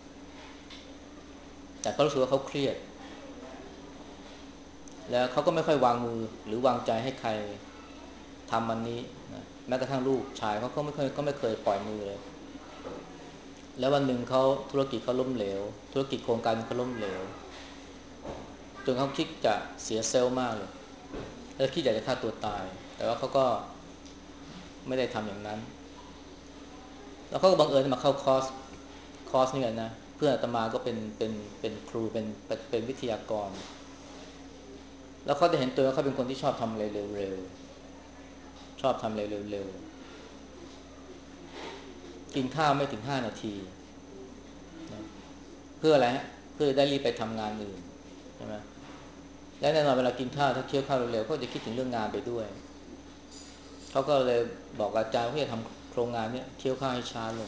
แต่เขารู้สึกว่าเขาเครียดแล้วเขาก็ไม่ค่อยวางมือหรือวางใจให้ใครทำมันนี้นะแม้กระทั่งลูกชายเขาก็ไม่เคยปล่อยมือเลยแล้ววันหนึ่งธุรกิจเขาล้มเหลวธุรกิจโครงการเขาล้มเหลวจนเขาคิดจะเสียเซลล์มากเลยแล้วคิดอยากจะฆ่าตัวตายแต่ว่าเขาก็ไม่ได้ทำอย่างนั้นแล้วเขาก็บังเอิญมาเข้าคอร์สนี่แหละนะเพื่อนอาตมาก็เป็นครูเป็นวิทยากรแล้วเขาได้เห็นตัวว่าเขาเป็นคนที่ชอบทำอะไรเร็วๆชอบทำอะไรเร็วๆกินข้าวไม่ถึง5 นาทีนะเพื่ออะไรฮะเพื่อได้รีบไปทำงานอื่นใช่ไหมและแน่นอนเวลากินข้าวถ้าเคี้ยวข้าวเร็วๆก็จะคิดถึงเรื่องงานไปด้วยเขาก็เลยบอกอาจารย์ว่าจะทำโครงงานนี้เคี้ยวข้าวให้ช้าลง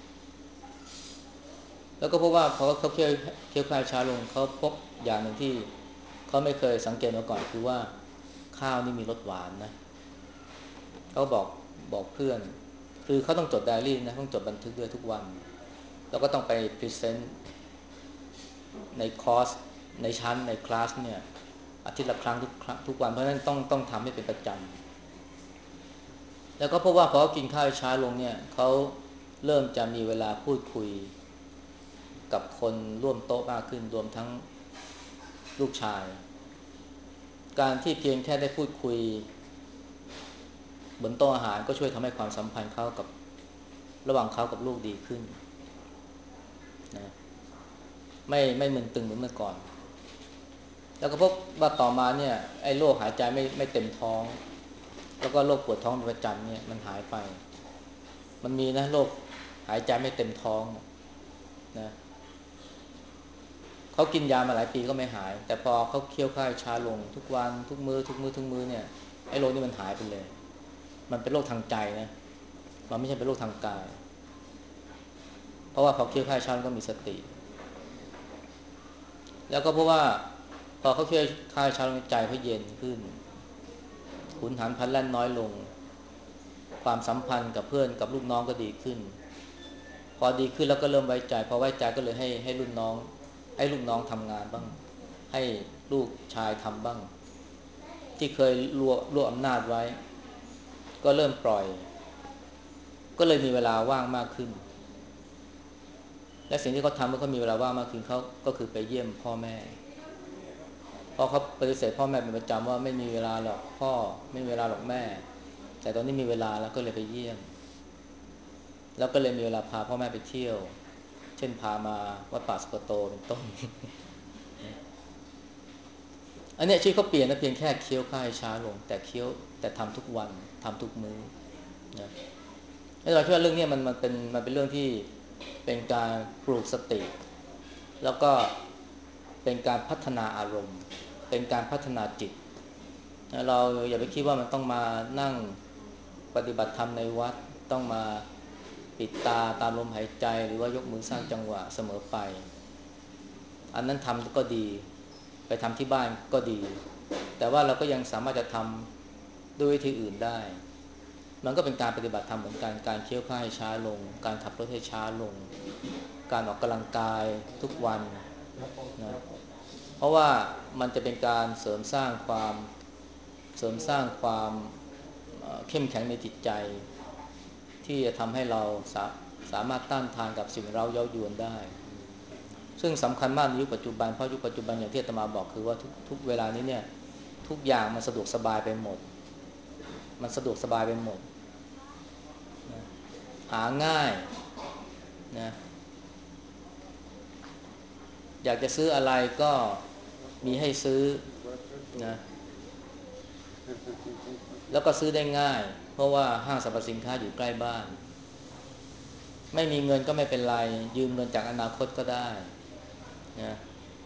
แล้วก็พบว่าพอเขาเคี้ยวข้าวช้าลงเขาพบอย่างหนึ่งที่เขาไม่เคยสังเกตมาก่อนคือว่าข้าวนี่มีรสหวานนะเขาบอกเพื่อนคือเขาต้องจดไดอารี่นะต้องจดบันทึกด้วยทุกวันแล้วก็ต้องไปพรีเซนต์ในคอร์สในชั้นในคลาสเนี่ยอาทิตย์ละครั้งทุกวันเพราะฉะนั้นต้องทำให้เป็นประจำแล้วก็พบว่าพอเขากินข้าวช้าลงเนี่ยเขาเริ่มจะมีเวลาพูดคุยกับคนร่วมโต๊ะมากขึ้นรวมทั้งลูกชายการที่เพียงแค่ได้พูดคุยบนโต๊ะอาหารก็ช่วยทำให้ความสัมพันธ์เขากับระหว่างเขากับลูกดีขึ้นนะไม่มึนตึงเหมือนเมื่อก่อนแล้วก็พบว่าต่อมาเนี่ยไอ้โรคหายใจไม่เต็มท้องแล้วก็โรคปวดท้องเป็นประจำเนี่ยมันหายไปมันมีนะโรคหายใจไม่เต็มท้องนะเขากินยามาหลายปีก็ไม่หายแต่พอเขาเคี้ยวข้าวช้าลงทุกวันทุกมื้อเนี่ยไอ้โรคนี้มันหายไปเลยมันเป็นโรคทางใจนะมันไม่ใช่เป็นโรคทางกายเพราะว่าพอเคี้ยวข้าวช้าก็มีสติแล้วก็เพราะว่าพอเขาเคี้ยวข้าวช้าลงใจเขาเย็นขึ้นหุนหันพลันแล่นน้อยลงความสัมพันธ์กับเพื่อนกับลูกน้องก็ดีขึ้นพอดีขึ้นแล้วก็เริ่มไว้ใจพอไว้ใจก็เลยให้รุ่นน้องให้ลูกน้องทำงานบ้างให้ลูกชายทำบ้างที่เคยรวบอำนาจไว้ก็เริ่มปล่อยก็เลยมีเวลาว่างมากขึ้นและสิ่งที่เขาทำเมื่อเขามีเวลาว่างมากขึ้นเขาก็คือไปเยี่ยมพ่อแม่เพราะเขาปฏิเสธพ่อแม่เป็นประจำว่าไม่มีเวลาหรอกพ่อไม่มีเวลาหรอกแม่แต่ตอนนี้มีเวลาแล้วก็เลยไปเยี่ยมแล้วก็เลยมีเวลาพาพ่อแม่ไปเที่ยวเช่นพามาวัดป่าสุกโตเป็นต้นอันนี้ชีวิตเขาเปลี่ยนนะเพียงแค่เคี้ยวข้าวช้าลงแต่เคี้ยวแต่ทำทุกวันทำทุกมื้อนะเราคิดว่าเรื่องนี้มันเป็นเรื่องที่เป็นการปลูกสติแล้วก็เป็นการพัฒนาอารมณ์เป็นการพัฒนาจิตเราอย่าไปคิดว่ามันต้องมานั่งปฏิบัติธรรมในวัดต้องมาปิดตาตามลมหายใจหรือว่ายกมือสร้างจังหวะเสมอไปอันนั้นทำก็ดีไปทำที่บ้านก็ดีแต่ว่าเราก็ยังสามารถจะทำด้วยวิธีอื่นได้มันก็เป็นการปฏิบัติธรรมเหมือนกันการเคี้ยวข้าวให้ช้าลงการขับรถให้ช้าลงการออกกำลังกายทุกวันนะเพราะว่ามันจะเป็นการเสริมสร้างความเข้มแข็งในจิตใจที่จะทำให้เราสามารถต้านทานกับสิ่งเร้าเย้ายวนได้ซึ่งสำคัญมากในยุคปัจจุบันเพราะยุคปัจจุบันอย่างที่อาตมาบอกคือว่าทุกเวลานี้เนี่ยทุกอย่างมันสะดวกสบายไปหมดมันสะดวกสบายไปหมดนะหาง่ายนะอยากจะซื้ออะไรก็มีให้ซื้อนะแล้วก็ซื้อได้ง่ายเพราะว่าห้างสรรพสินค้าอยู่ใกล้บ้านไม่มีเงินก็ไม่เป็นไรยืมเงินจากอนาคตก็ได้นะ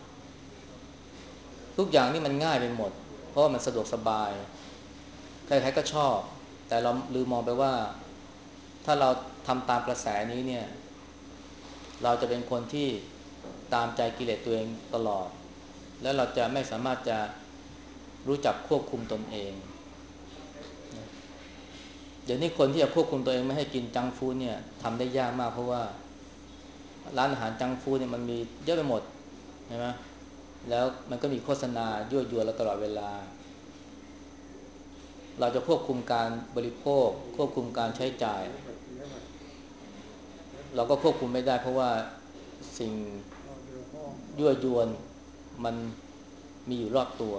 ทุกอย่างนี่มันง่ายไปหมดเพราะว่ามันสะดวกสบายใครๆก็ชอบแต่เราลืมมองไปว่าถ้าเราทำตามกระแสนี้เนี่ยเราจะเป็นคนที่ตามใจกิเลสตัวเองตลอดแล้วเราจะไม่สามารถจะรู้จักควบคุมตนเองเดี๋ยวนี้คนที่จะควบคุมตัวเองไม่ให้กินจังก์ฟู้ดเนี่ยทำได้ยากมากเพราะว่าร้านอาหารจังก์ฟู้ดเนี่ยมันมีเยอะไปหมดใช่ไหมแล้วมันก็มีโฆษณายั่วยวนเราตลอดเวลาเราจะควบคุมการบริโภคควบคุมการใช้จ่ายเราก็ควบคุมไม่ได้เพราะว่าสิ่งยั่วยวนมันมีอยู่รอบตัว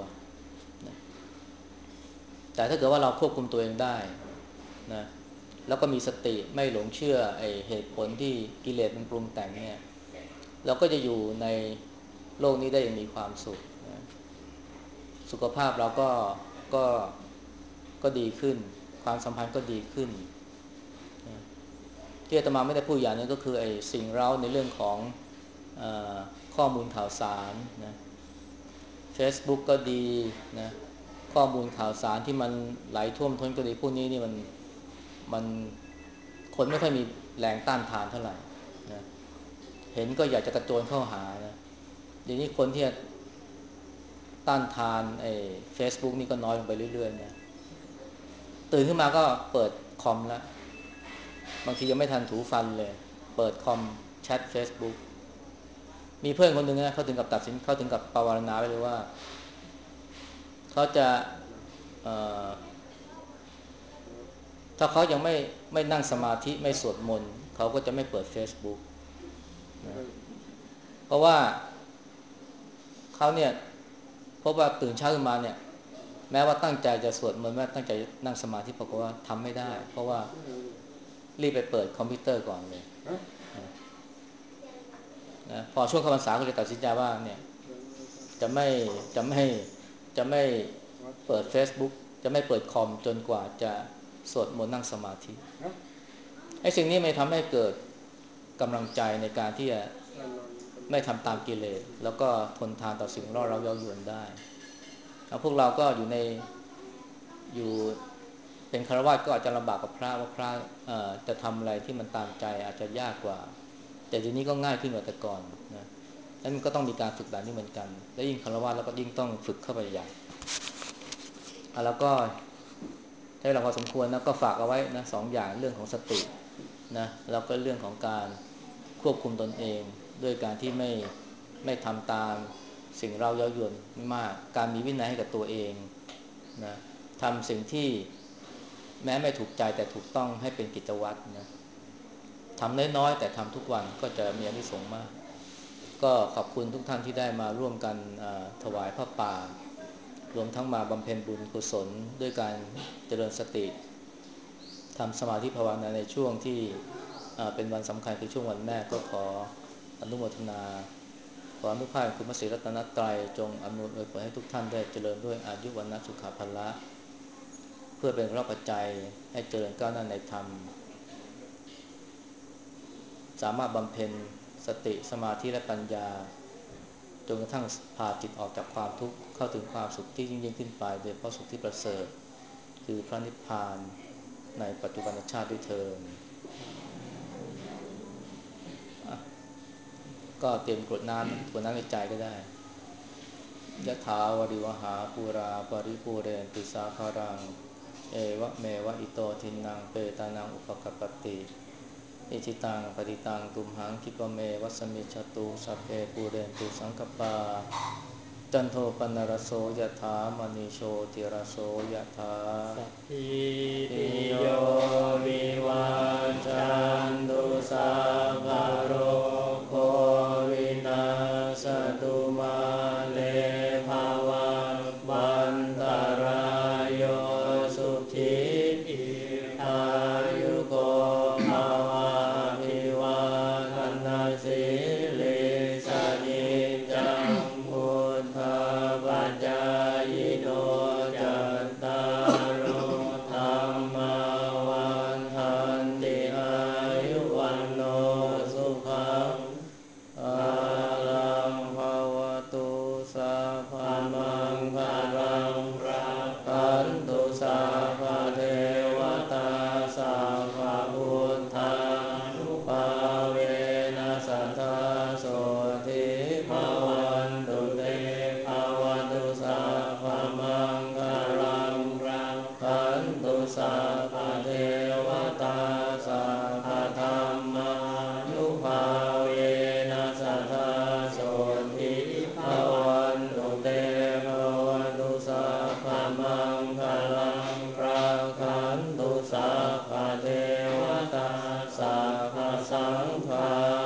แต่ถ้าเกิดว่าเราควบคุมตัวเองได้นะแล้วก็มีสติไม่หลงเชื่อไอ้เหตุผลที่กิเลสมันปรุงแต่งเนี่ยเราก็จะอยู่ในโลกนี้ได้อย่างมีความสุขนะสุขภาพเราก็ก็ดีขึ้นความสัมพันธ์ก็ดีขึ้นนะที่อาตมาไม่ได้พูดอย่างนึงก็คือไอ้สิ่งเร้าในเรื่องของเอข้อมูลข่าวสารนะ Facebook ก็ดีนะข้อมูลข่าวสารที่มันไหลท่วมท้นก็ดีพวกนี้นี่มันคนไม่ค่อยมีแรงต้านทานเท่าไหร่นะเห็นก็อยากจะกระโจนเข้าหานะเดี๋ยวนี้คนที่ต้านทานไอ้ Facebook นี่ก็น้อยลงไปเรื่อยๆนะตื่นขึ้นมาก็เปิดคอมแล้วบางทียังไม่ทันถูฟันเลยเปิดคอมแชท Facebook มีเพื่อนคนหนึ่งนะเขาถึงกับตัดสินเขาถึงกับภาวนาไว้เลยว่าเขาจะเอ่อถ้าเขายังไม่นั่งสมาธิไม่สวดมนต์เขาก็จะไม่เปิด Facebook นะเพราะว่าเขาเนี่ยเพราะว่าตื่นเช้าขึ้นมาเนี่ยแม้ว่าตั้งใจจะสวดมนต์แม้ตั้งใจนั่งสมาธิปรากฏว่าทำไม่ได้เพราะว่ารีบไปเปิดคอมพิวเตอร์ก่อนเลยนะพอช่วงเข้าพรรษาก็เลยตัดสินใจว่าเนี่ยจะไม่จะไม่จะไม่เปิด Facebook จะไม่เปิดคอมจนกว่าจะสวดมนต์นั่งสมาธิไอ้สิ่งนี้ไม่ทำให้เกิดกำลังใจในการที่จะไม่ทำตามกิเลสแล้วก็ทนทานต่อสิ่งล่อเราเย้ายวนได้แล้วพวกเราก็อยู่เป็นฆราวาสก็อาจจะลำบากกับพระว่าพระจะทำอะไรที่มันตามใจอาจจะยากกว่าแต่ทีนี้ก็ง่ายขึ้นกว่าแต่ก่อนนะแล้วมันก็ต้องมีการฝึกแบบนี้เหมือนกันและยิ่งฆราวาสแล้วก็ยิ่งต้องฝึกเข้าไปใหญ่แล้วก็ใช้เวลาพอสมควรนะก็ฝากเอาไว้นะสองอย่างเรื่องของสตินะแล้วก็เรื่องของการควบคุมตนเองด้วยการที่ไม่ทำตามสิ่งเราเย้ายวนไม่มากการมีวินัยให้กับตัวเองนะทำสิ่งที่แม้ไม่ถูกใจแต่ถูกต้องให้เป็นกิจวัตรนะทำน้อยๆแต่ทำทุกวันก็จะมีอานิสงส์มากก็ขอบคุณทุกท่านที่ได้มาร่วมกันถวายพระป่ารวมทั้งมาบำเพ็ญบุญกุศลด้วยการเจริญสติทำสมาธิภาวนาในช่วงที่เป็นวันสำคัญคือช่วงวันแม่ก็ขออนุโมทนาขออนุภาพคุณพระศรีรัตนตรัยจงอำนวยอวยพรให้ทุกท่านได้เจริญด้วยอายุวรรณสุขภาละเพื่อเป็นรอบปัจจัยให้เจริญก้าวหน้าในธรรมสามารถบำเพ็ญสติสมาธิและปัญญาจนกระทั่งพาจิตออกจากความทุกข์เข้าถึงความสุขที่ยิ่งขึ้นไปโดยเฉพาะสุขที่ประเสริฐคือพระนิพพานในปัจจุบันชาติด้วยเทอญก็เตรียมกรวดน้ำในใจก็ได้ยะถาวริวหาปูราปริปูเรนติสาคารังเอวะเมวะอิโตทินังเปตานังอุปกัปปติอิจิตังปฏิตังตุมหังคิปะเมวัสมิจฉตุสัพเพปูเรนตุสังคปาจันโทปนรโสยถามณีโชติรโสยถาสัพพิติโยวิวัจจันตุสัพพะโรโควินาศตุมาเตภวัตวันตรายโยสุขีทีอายุโกภวะอภิวาทนาสิริสนิจังพุทธปัจจายโนจัตตารโอธรรมวันทันติอายุวันโนสุขังอลังภวตุสัพพมังคลังรักขันตุสัพพเทวตาสัพพพุทธานุภาเวนัสสัทธาโสทิภวันตุเตภวตุสัพพมังคลังรักขันตุสัพพเทวตาสัพพธัมมานุภาเวนัสสัทธาโสทิภวันตุเตภวตุสัพพมังคลังรักขันตุสัพพเทวตาสัพพสังฆา